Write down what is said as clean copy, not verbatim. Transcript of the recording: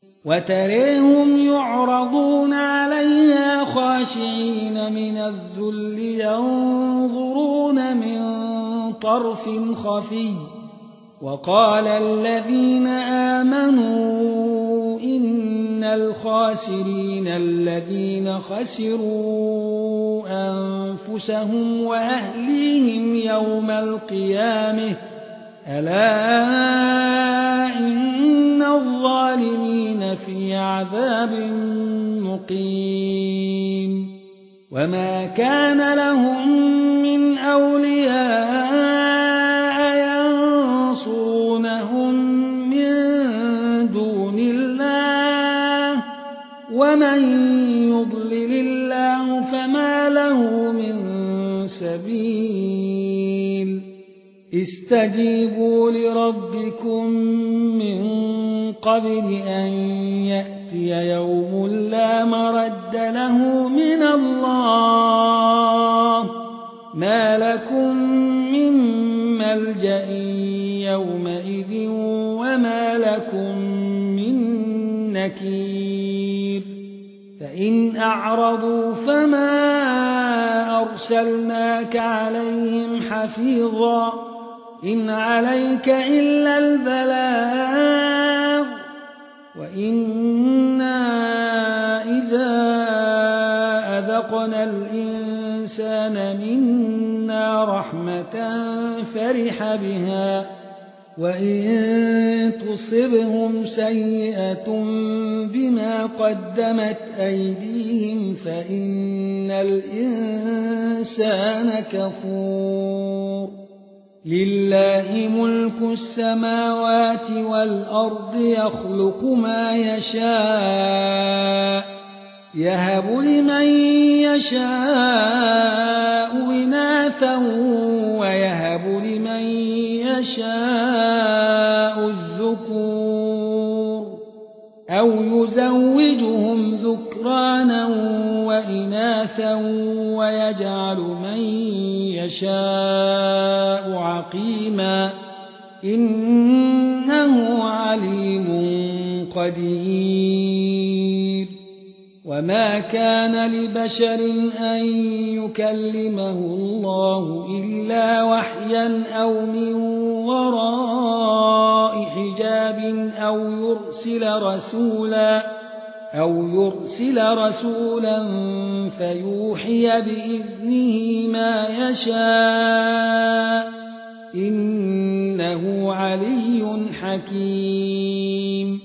وتريهم يعرضون عليها خاشعين من الذل ينظرون من طرف خفي وقال الذين آمنوا إن الخاسرين الذين خسروا أنفسهم وأهليهم يوم القيامة ألا إن الظالمين في عذاب مقيم وما كان لهم من أولياء ينصرونهم من دون الله ومن يضلل الله فما له من سبيل استجيبوا لربكم من قبل أن يأتي يوم لا مرد له من الله ما لكم من ملجأ يومئذ وما لكم من نكير فإن أعرضوا فما أرسلناك عليهم حفيظا إن عليك إلا البلاغ وإنا إذا أذقنا الإنسان منا رحمة فرح بها وإن تصبهم سيئة بما قدمت أيديهم فإن الإنسان كفور لله ملك السماوات والأرض يخلق ما يشاء يهب لمن يشاء إناثا ويهب لمن يشاء الذكور أو يزوجهم ذكرانا وإناثا ويجعل من يشاء عقيما إنه عليم قدير وما كان لبشر أن يكلمه الله إلا وحيا أو من وراء حجاب أو يرسل رسولا فيوحي بإذنه ما يشاء إنه علي حكيم